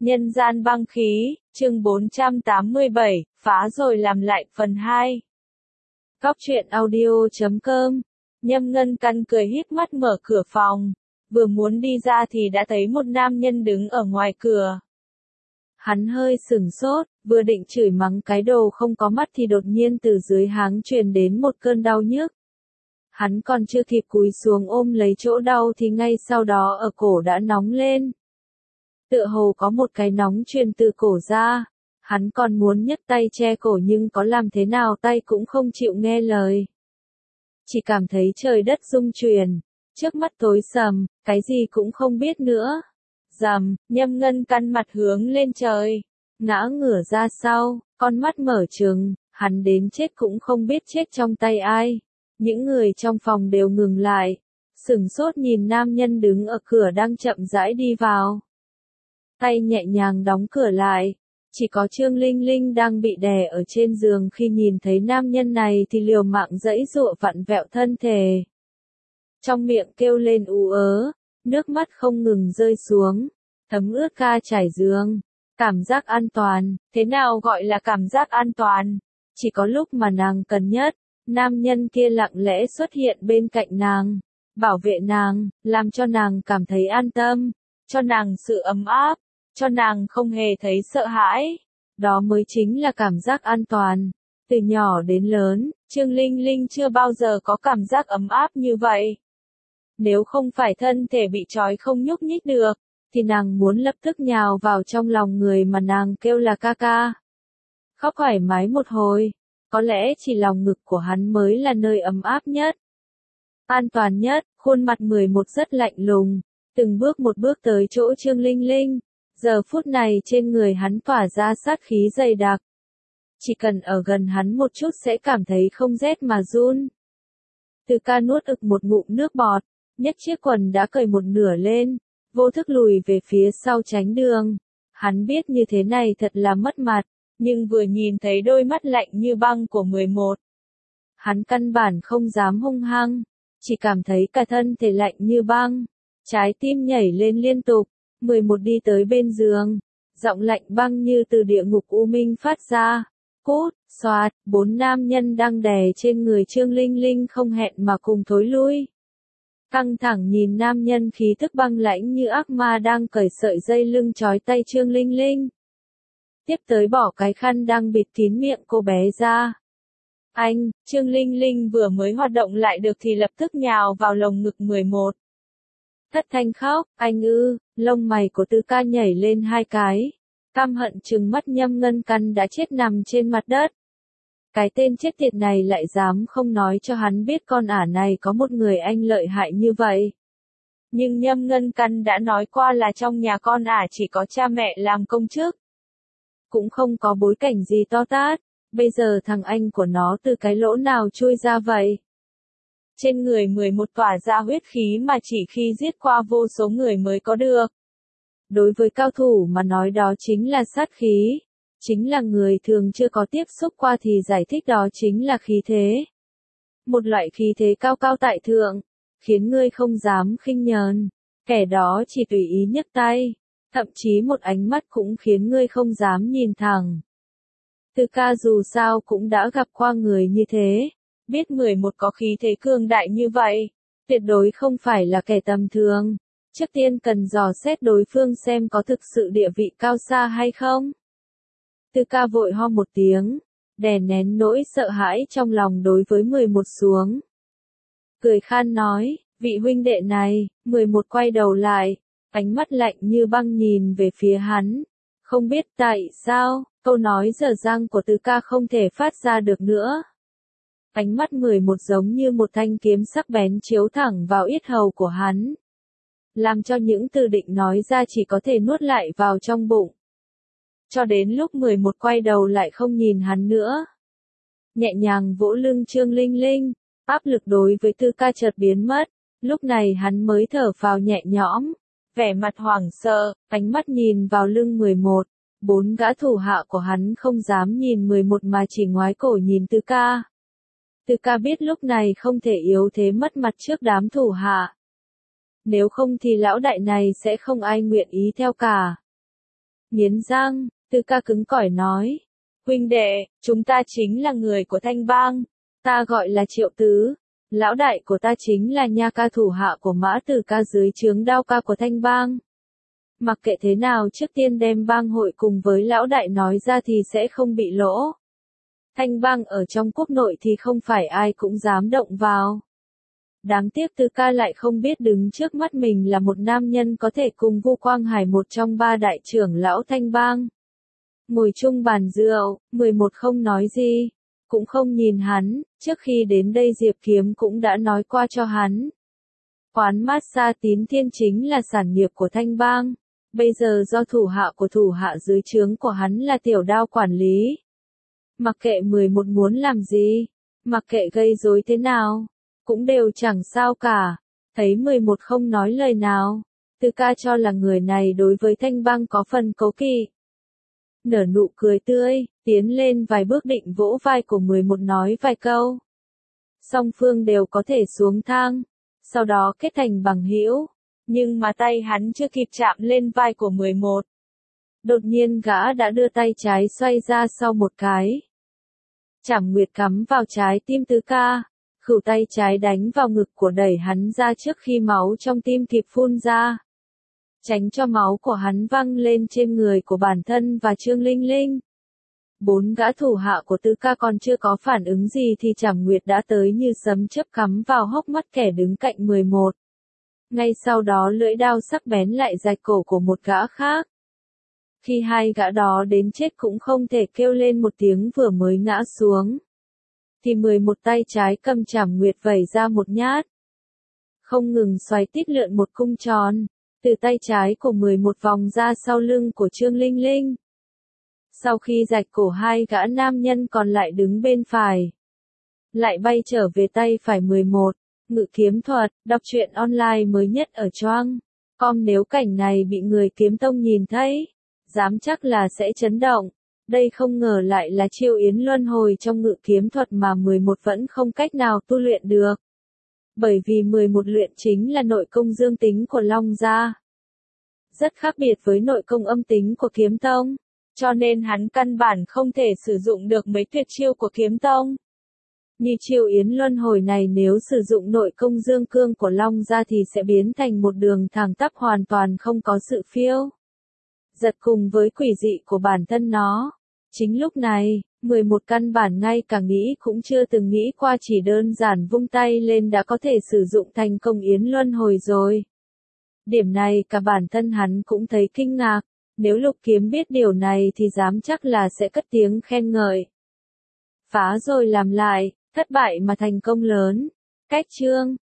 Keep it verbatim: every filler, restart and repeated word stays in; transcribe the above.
Nhân gian băng khí, chương bốn trăm tám mươi bảy, phá rồi làm lại, phần hai. Góc truyện audio chấm com. Nhâm Ngân Căn cười híp mắt mở cửa phòng. Vừa muốn đi ra thì đã thấy một nam nhân đứng ở ngoài cửa. Hắn hơi sửng sốt, vừa định chửi mắng cái đồ không có mắt thì đột nhiên từ dưới háng truyền đến một cơn đau nhức. Hắn còn chưa kịp cúi xuống ôm lấy chỗ đau thì ngay sau đó ở cổ đã nóng lên. Tựa hồ có một cái nóng truyền từ cổ ra, hắn còn muốn nhấc tay che cổ nhưng có làm thế nào tay cũng không chịu nghe lời. Chỉ cảm thấy trời đất rung chuyển, trước mắt tối sầm, cái gì cũng không biết nữa. Rầm, Nhâm Ngân Căn mặt hướng lên trời, ngã ngửa ra sau, con mắt mở trừng, hắn đến chết cũng không biết chết trong tay ai. Những người trong phòng đều ngừng lại, sửng sốt nhìn nam nhân đứng ở cửa đang chậm rãi đi vào. Tay nhẹ nhàng đóng cửa lại, chỉ có Trương Linh Linh đang bị đè ở trên giường khi nhìn thấy nam nhân này thì liều mạng giãy giụa vặn vẹo thân thể. Trong miệng kêu lên ú ớ, nước mắt không ngừng rơi xuống, thấm ướt ga trải giường. Cảm giác an toàn, thế nào gọi là cảm giác an toàn? Chỉ có lúc mà nàng cần nhất, nam nhân kia lặng lẽ xuất hiện bên cạnh nàng, bảo vệ nàng, làm cho nàng cảm thấy an tâm, cho nàng sự ấm áp, cho nàng không hề thấy sợ hãi. Đó mới chính là cảm giác an toàn. Từ nhỏ đến lớn, Trương Linh Linh chưa bao giờ có cảm giác ấm áp như vậy. Nếu không phải thân thể bị trói không nhúc nhích được, thì nàng muốn lập tức nhào vào trong lòng người mà nàng kêu là ca ca. Khóc thoải mái một hồi, có lẽ chỉ lòng ngực của hắn mới là nơi ấm áp nhất, an toàn nhất. Khuôn mặt mười một rất lạnh lùng, từng bước một bước tới chỗ Trương Linh Linh. Giờ phút này trên người hắn tỏa ra sát khí dày đặc. Chỉ cần ở gần hắn một chút sẽ cảm thấy không rét mà run. Từ ca nuốt ực một ngụm nước bọt, nhấc chiếc quần đã cởi một nửa lên, vô thức lùi về phía sau tránh đường. Hắn biết như thế này thật là mất mặt, nhưng vừa nhìn thấy đôi mắt lạnh như băng của mười một. Hắn căn bản không dám hung hăng, chỉ cảm thấy cả thân thể lạnh như băng, trái tim nhảy lên liên tục. mười một đi tới bên giường, giọng lạnh băng như từ địa ngục u minh phát ra. Cút, xoạt, bốn nam nhân đang đè trên người Trương Linh Linh không hẹn mà cùng thối lui. Căng thẳng nhìn nam nhân khí tức băng lãnh như ác ma đang cởi sợi dây lưng trói tay Trương Linh Linh. Tiếp tới bỏ cái khăn đang bịt kín miệng cô bé ra. Anh, Trương Linh Linh vừa mới hoạt động lại được thì lập tức nhào vào lồng ngực mười một. Thất thanh khóc, anh ư, lông mày của Tư ca nhảy lên hai cái. Căm hận trừng mắt Nhâm Ngân Căn đã chết nằm trên mặt đất. Cái tên chết tiệt này lại dám không nói cho hắn biết con ả này có một người anh lợi hại như vậy. Nhưng Nhâm Ngân Căn đã nói qua là trong nhà con ả chỉ có cha mẹ làm công chức. Cũng không có bối cảnh gì to tát, bây giờ thằng anh của nó từ cái lỗ nào chui ra vậy? Trên người mười một tỏa ra huyết khí mà chỉ khi giết qua vô số người mới có được. Đối với cao thủ mà nói đó chính là sát khí, chính là người thường chưa có tiếp xúc qua thì giải thích đó chính là khí thế. Một loại khí thế cao cao tại thượng, khiến ngươi không dám khinh nhờn, kẻ đó chỉ tùy ý nhấc tay, thậm chí một ánh mắt cũng khiến ngươi không dám nhìn thẳng. Từ ca dù sao cũng đã gặp qua người như thế. Biết mười một có khí thế cường đại như vậy, tuyệt đối không phải là kẻ tầm thường. Trước tiên cần dò xét đối phương xem có thực sự địa vị cao xa hay không. Tư ca vội ho một tiếng, đè nén nỗi sợ hãi trong lòng đối với mười một xuống. Cười khan nói, vị huynh đệ này. Mười một quay đầu lại, ánh mắt lạnh như băng nhìn về phía hắn. Không biết tại sao, câu nói dở dang của Tư ca không thể phát ra được nữa. Ánh mắt mười một giống như một thanh kiếm sắc bén chiếu thẳng vào yết hầu của hắn. Làm cho những từ định nói ra chỉ có thể nuốt lại vào trong bụng. Cho đến lúc mười một quay đầu lại không nhìn hắn nữa. Nhẹ nhàng vỗ lưng Trương Linh Linh, áp lực đối với Tư ca chợt biến mất. Lúc này hắn mới thở phào nhẹ nhõm, vẻ mặt hoảng sợ, ánh mắt nhìn vào lưng mười một. Bốn gã thủ hạ của hắn không dám nhìn mười một mà chỉ ngoái cổ nhìn Tư ca. Tư ca biết lúc này không thể yếu thế mất mặt trước đám thủ hạ. Nếu không thì lão đại này sẽ không ai nguyện ý theo cả. Nghiến răng, Tư Ca cứng cỏi nói. Huynh đệ, chúng ta chính là người của Thanh Bang. Ta gọi là Triệu Tứ. Lão đại của ta chính là Nha Ca thủ hạ của Mã Tử Ca dưới trướng Đao Ca của Thanh Bang. Mặc kệ thế nào trước tiên đem bang hội cùng với lão đại nói ra thì sẽ không bị lỗ. Thanh Bang ở trong quốc nội thì không phải ai cũng dám động vào. Đáng tiếc Tư Ca lại không biết đứng trước mắt mình là một nam nhân có thể cùng Vu Quang Hải một trong ba đại trưởng lão Thanh Bang. Ngồi chung bàn rượu, mười một không nói gì, cũng không nhìn hắn, trước khi đến đây Diệp Kiếm cũng đã nói qua cho hắn. Quán massage Tín Thiên chính là sản nghiệp của Thanh Bang, bây giờ do thủ hạ của thủ hạ dưới trướng của hắn là Tiểu Đao quản lý. Mặc kệ mười một muốn làm gì, mặc kệ gây rối thế nào, cũng đều chẳng sao cả. Thấy mười một không nói lời nào, Tư Ca cho là người này đối với Thanh Bang có phần cố kỵ. Nở nụ cười tươi, tiến lên vài bước định vỗ vai của mười một nói vài câu. Song phương đều có thể xuống thang, sau đó kết thành bằng hữu, nhưng mà tay hắn chưa kịp chạm lên vai của mười một. Đột nhiên gã đã đưa tay trái xoay ra sau một cái. Trảm Nguyệt cắm vào trái tim Tư Ca, khửu tay trái đánh vào ngực của đẩy hắn ra trước khi máu trong tim kịp phun ra. Tránh cho máu của hắn văng lên trên người của bản thân và Trương Linh Linh. Bốn gã thủ hạ của Tư Ca còn chưa có phản ứng gì thì Trảm Nguyệt đã tới như sấm chớp cắm vào hốc mắt kẻ đứng cạnh mười một. Ngay sau đó lưỡi đao sắc bén lại rạch cổ của một gã khác. Khi hai gã đó đến chết cũng không thể kêu lên một tiếng vừa mới ngã xuống. Thì mười một tay trái cầm Trảm Nguyệt vẩy ra một nhát. Không ngừng xoáy tít lượn một cung tròn, từ tay trái của mười một vòng ra sau lưng của Trương Linh Linh. Sau khi rạch cổ hai gã nam nhân còn lại đứng bên phải. Lại bay trở về tay phải mười một, ngự kiếm thuật, đọc truyện online mới nhất ở Choang. Com nếu cảnh này bị người kiếm tông nhìn thấy, dám chắc là sẽ chấn động. Đây không ngờ lại là chiêu yến luân hồi trong ngự kiếm thuật mà mười một vẫn không cách nào tu luyện được. Bởi vì mười một luyện chính là nội công dương tính của Long gia. Rất khác biệt với nội công âm tính của kiếm tông. Cho nên hắn căn bản không thể sử dụng được mấy tuyệt chiêu của kiếm tông. Như chiêu yến luân hồi này nếu sử dụng nội công dương cương của Long gia thì sẽ biến thành một đường thẳng tắp hoàn toàn không có sự phiêu giật cùng với quỷ dị của bản thân nó. Chính lúc này, mười một căn bản ngay cả nghĩ cũng chưa từng nghĩ qua chỉ đơn giản vung tay lên đã có thể sử dụng thành công yến luân hồi rồi. Điểm này cả bản thân hắn cũng thấy kinh ngạc, nếu Lục Kiếm biết điều này thì dám chắc là sẽ cất tiếng khen ngợi. Phá rồi làm lại, thất bại mà thành công lớn. Cách chương